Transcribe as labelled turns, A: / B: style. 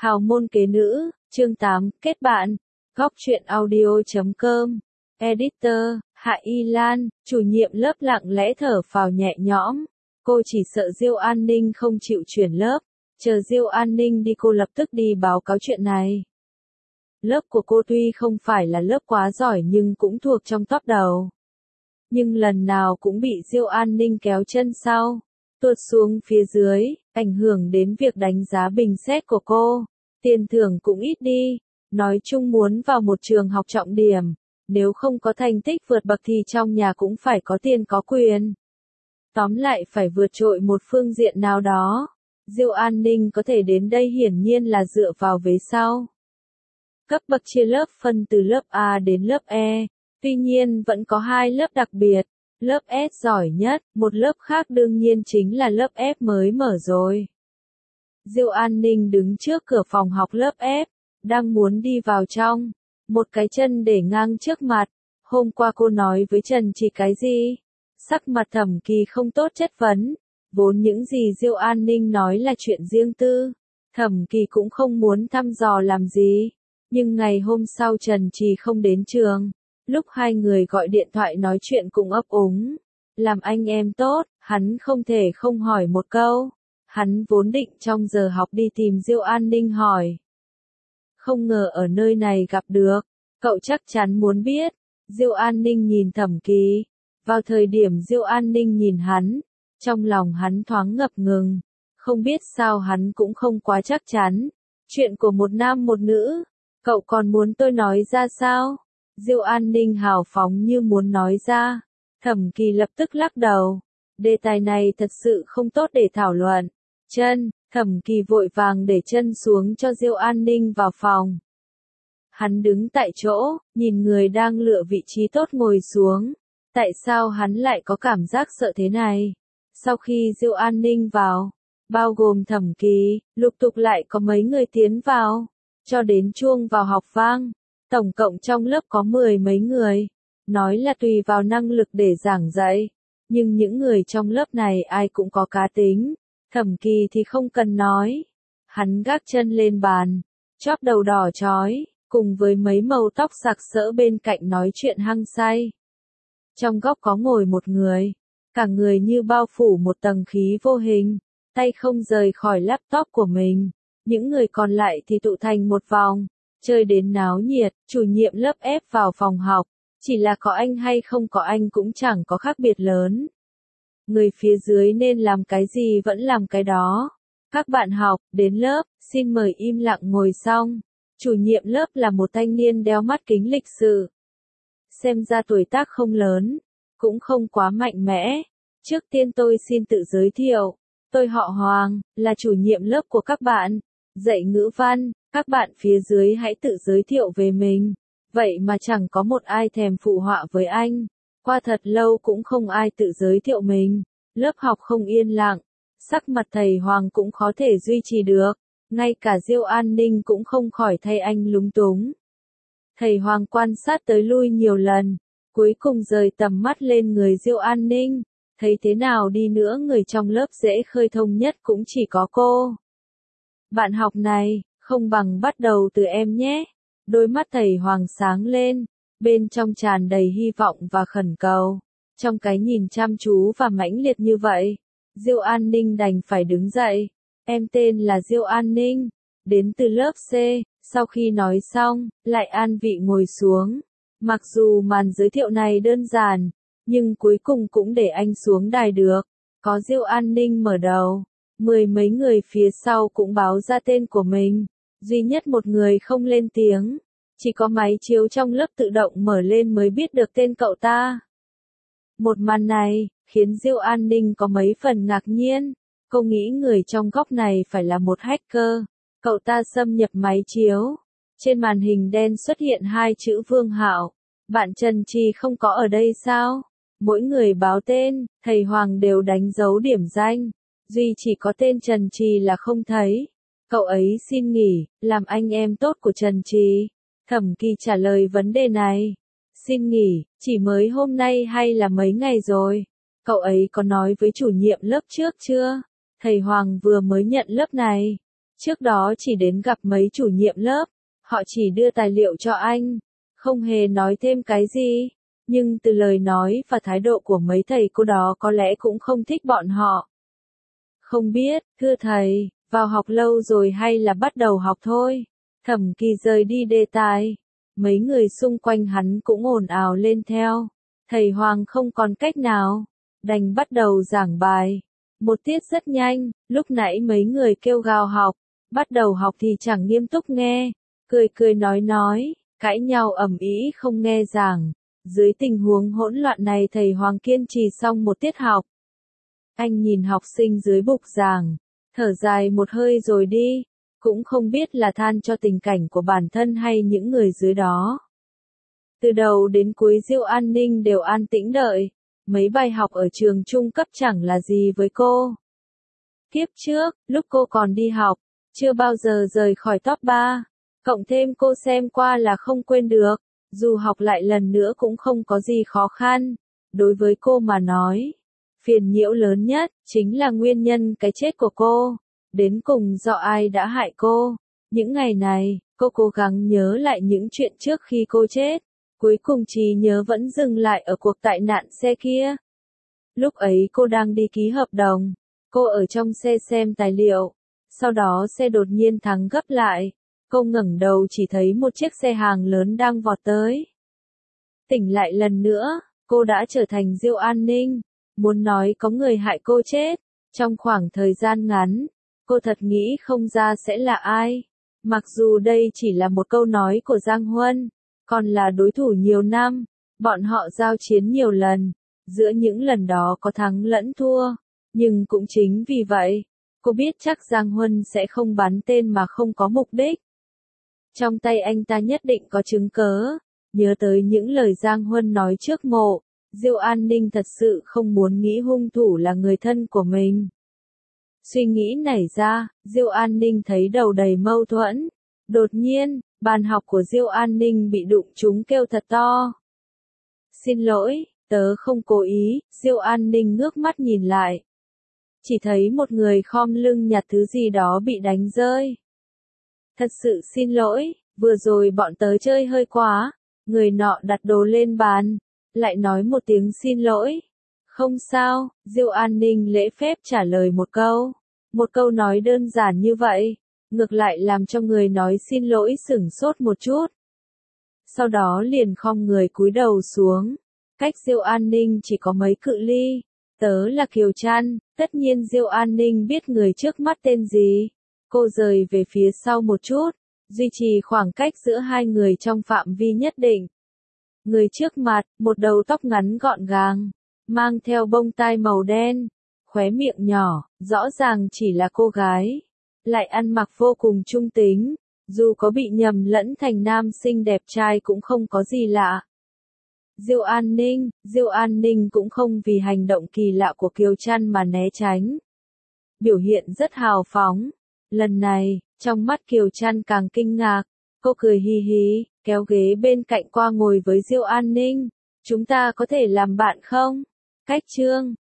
A: Hào môn kế nữ, chương 8, kết bạn. Góc truyện audio.com. Editor, Hạ Y Lan, chủ nhiệm lớp lặng lẽ thở phào nhẹ nhõm. Cô chỉ sợ Diêu An Ninh không chịu chuyển lớp. Chờ Diêu An Ninh đi cô lập tức đi báo cáo chuyện này. Lớp của cô tuy không phải là lớp quá giỏi nhưng cũng thuộc trong top đầu. Nhưng lần nào cũng bị Diêu An Ninh kéo chân sau, tuột xuống phía dưới, ảnh hưởng đến việc đánh giá bình xét của cô. Tiền thưởng cũng ít đi, nói chung muốn vào một trường học trọng điểm, nếu không có thành tích vượt bậc thì trong nhà cũng phải có tiền có quyền. Tóm lại phải vượt trội một phương diện nào đó. Diêu An Ninh có thể đến đây hiển nhiên là dựa vào vế sau. Cấp bậc chia lớp phân từ lớp A đến lớp E, tuy nhiên vẫn có hai lớp đặc biệt, lớp S giỏi nhất, một lớp khác đương nhiên chính là lớp F mới mở rồi. Diêu An Ninh đứng trước cửa phòng học lớp F, đang muốn đi vào trong, một cái chân để ngang trước mặt. Hôm qua cô nói với Trần Chỉ cái gì? Sắc mặt Thẩm Kỳ không tốt chất vấn, vốn những gì Diêu An Ninh nói là chuyện riêng tư, Thẩm Kỳ cũng không muốn thăm dò làm gì. Nhưng ngày hôm sau Trần Chỉ không đến trường, lúc hai người gọi điện thoại nói chuyện cũng ấp úng. Làm anh em tốt, hắn không thể không hỏi một câu. Hắn vốn định trong giờ học đi tìm Diêu An Ninh hỏi. Không ngờ ở nơi này gặp được, cậu chắc chắn muốn biết. Diêu An Ninh nhìn Thẩm Kỳ. Vào thời điểm Diêu An Ninh nhìn hắn, trong lòng hắn thoáng ngập ngừng. Không biết sao hắn cũng không quá chắc chắn. Chuyện của một nam một nữ, cậu còn muốn tôi nói ra sao? Diêu An Ninh hào phóng như muốn nói ra. Thẩm Kỳ lập tức lắc đầu. Đề tài này thật sự không tốt để thảo luận. Thẩm Kỳ vội vàng để chân xuống cho Diêu An Ninh vào phòng. Hắn đứng tại chỗ, nhìn người đang lựa vị trí tốt ngồi xuống. Tại sao hắn lại có cảm giác sợ thế này? Sau khi Diêu An Ninh vào, bao gồm Thẩm Kỳ, lục tục lại có mấy người tiến vào. Cho đến chuông vào học vang, tổng cộng trong lớp có 10 mấy người. Nói là tùy vào năng lực để giảng dạy. Nhưng những người trong lớp này ai cũng có cá tính. Thẩm Kỳ thì không cần nói. Hắn gác chân lên bàn, chóp đầu đỏ chói, cùng với mấy màu tóc sặc sỡ bên cạnh nói chuyện hăng say. Trong góc có ngồi một người, cả người như bao phủ một tầng khí vô hình, tay không rời khỏi laptop của mình. Những người còn lại thì tụ thành một vòng, chơi đến náo nhiệt. Chủ nhiệm lớp ép vào phòng học, chỉ là có anh hay không có anh cũng chẳng có khác biệt lớn. Người phía dưới nên làm cái gì vẫn làm cái đó. Các bạn học, đến lớp, xin mời im lặng ngồi xong. Chủ nhiệm lớp là một thanh niên đeo mắt kính lịch sự. Xem ra tuổi tác không lớn, cũng không quá mạnh mẽ. Trước tiên tôi xin tự giới thiệu. Tôi họ Hoàng, là chủ nhiệm lớp của các bạn. Dạy ngữ văn, các bạn phía dưới hãy tự giới thiệu về mình. Vậy mà chẳng có một ai thèm phụ họa với anh. Qua thật lâu cũng không ai tự giới thiệu mình. Lớp học không yên lặng. Sắc mặt thầy Hoàng cũng khó thể duy trì được. Ngay cả Diêu An Ninh cũng không khỏi thay anh lúng túng. Thầy Hoàng quan sát tới lui nhiều lần. Cuối cùng rời tầm mắt lên người Diêu An Ninh. Thấy thế nào đi nữa người trong lớp dễ khơi thông nhất cũng chỉ có cô. Bạn học này, không bằng bắt đầu từ em nhé. Đôi mắt thầy Hoàng sáng lên, bên trong tràn đầy hy vọng và khẩn cầu. Trong cái nhìn chăm chú và mãnh liệt như vậy, Diêu An Ninh đành phải đứng dậy. Em tên là Diêu An Ninh, đến từ lớp C. Sau khi nói xong, lại an vị ngồi xuống. Mặc dù màn giới thiệu này đơn giản, nhưng cuối cùng cũng để anh xuống đài được. Có Diêu An Ninh mở đầu, 10 mấy người phía sau cũng báo ra tên của mình. Duy nhất một người không lên tiếng. Chỉ có máy chiếu trong lớp tự động mở lên mới biết được tên cậu ta. Một màn này, khiến Diêu An Ninh có mấy phần ngạc nhiên. Cô nghĩ người trong góc này phải là một hacker. Cậu ta xâm nhập máy chiếu. Trên màn hình đen xuất hiện hai chữ Vương Hạo. Bạn Trần Trì không có ở đây sao? Mỗi người báo tên, thầy Hoàng đều đánh dấu điểm danh. Duy chỉ có tên Trần Trì là không thấy. Cậu ấy xin nghỉ, làm anh em tốt của Trần Trì. Thẩm Kỳ trả lời vấn đề này. Xin nghỉ, chỉ mới hôm nay hay là mấy ngày rồi? Cậu ấy có nói với chủ nhiệm lớp trước chưa? Thầy Hoàng vừa mới nhận lớp này. Trước đó chỉ đến gặp mấy chủ nhiệm lớp, họ chỉ đưa tài liệu cho anh, không hề nói thêm cái gì. Nhưng từ lời nói và thái độ của mấy thầy cô đó có lẽ cũng không thích bọn họ. Không biết, thưa thầy, vào học lâu rồi hay là bắt đầu học thôi? Thẩm Kỳ rời đi đề tài. Mấy người xung quanh hắn cũng ồn ào lên theo. Thầy Hoàng không còn cách nào, đành bắt đầu giảng bài. Một tiết rất nhanh, lúc nãy mấy người kêu gào học, bắt đầu học thì chẳng nghiêm túc nghe, cười cười nói, cãi nhau ầm ĩ không nghe giảng. Dưới tình huống hỗn loạn này thầy Hoàng kiên trì xong một tiết học. Anh nhìn học sinh dưới bục giảng, thở dài một hơi rồi đi, cũng không biết là than cho tình cảnh của bản thân hay những người dưới đó. Từ đầu đến cuối Diêu An Ninh đều an tĩnh đợi, mấy bài học ở trường trung cấp chẳng là gì với cô. Kiếp trước, lúc cô còn đi học, chưa bao giờ rời khỏi top 3, cộng thêm cô xem qua là không quên được, dù học lại lần nữa cũng không có gì khó khăn. Đối với cô mà nói, phiền nhiễu lớn nhất chính là nguyên nhân cái chết của cô, đến cùng do ai đã hại cô. Những ngày này, cô cố gắng nhớ lại những chuyện trước khi cô chết, cuối cùng trí nhớ vẫn dừng lại ở cuộc tai nạn xe kia. Lúc ấy cô đang đi ký hợp đồng, cô ở trong xe xem tài liệu, sau đó xe đột nhiên thắng gấp lại, cô ngẩng đầu chỉ thấy một chiếc xe hàng lớn đang vọt tới. Tỉnh lại lần nữa, cô đã trở thành Diêu An Ninh, muốn nói có người hại cô chết. Trong khoảng thời gian ngắn, cô thật nghĩ không ra sẽ là ai. Mặc dù đây chỉ là một câu nói của Giang Huân, còn là đối thủ nhiều năm, bọn họ giao chiến nhiều lần, giữa những lần đó có thắng lẫn thua. Nhưng cũng chính vì vậy, cô biết chắc Giang Huân sẽ không bắn tên mà không có mục đích. Trong tay anh ta nhất định có chứng cớ. Nhớ tới những lời Giang Huân nói trước mộ, Diêu An Ninh thật sự không muốn nghĩ hung thủ là người thân của mình. Suy nghĩ nảy ra, Diêu An Ninh thấy đầu đầy mâu thuẫn. Đột nhiên, bàn học của Diêu An Ninh bị đụng trúng kêu thật to. Xin lỗi, tớ không cố ý. Diêu An Ninh ngước mắt nhìn lại. Chỉ thấy một người khom lưng nhặt thứ gì đó bị đánh rơi. Thật sự xin lỗi, vừa rồi bọn tớ chơi hơi quá. Người nọ đặt đồ lên bàn, lại nói một tiếng xin lỗi. Không sao, Diêu An Ninh lễ phép trả lời một câu. Một câu nói đơn giản như vậy, ngược lại làm cho người nói xin lỗi sửng sốt một chút. Sau đó liền khom người cúi đầu xuống. Cách Diêu An Ninh chỉ có mấy cự ly. Tớ là Kiều Trăn, tất nhiên Diêu An Ninh biết người trước mắt tên gì. Cô rời về phía sau một chút, duy trì khoảng cách giữa hai người trong phạm vi nhất định. Người trước mặt, một đầu tóc ngắn gọn gàng, mang theo bông tai màu đen, khóe miệng nhỏ, rõ ràng chỉ là cô gái, lại ăn mặc vô cùng trung tính, dù có bị nhầm lẫn thành nam sinh đẹp trai cũng không có gì lạ. Diêu An Ninh cũng không vì hành động kỳ lạ của Kiều Trăn mà né tránh. Biểu hiện rất hào phóng. Lần này, trong mắt Kiều Trăn càng kinh ngạc, cô cười hi hi, kéo ghế bên cạnh qua ngồi với Diêu An Ninh. Chúng ta có thể làm bạn không? Cách chương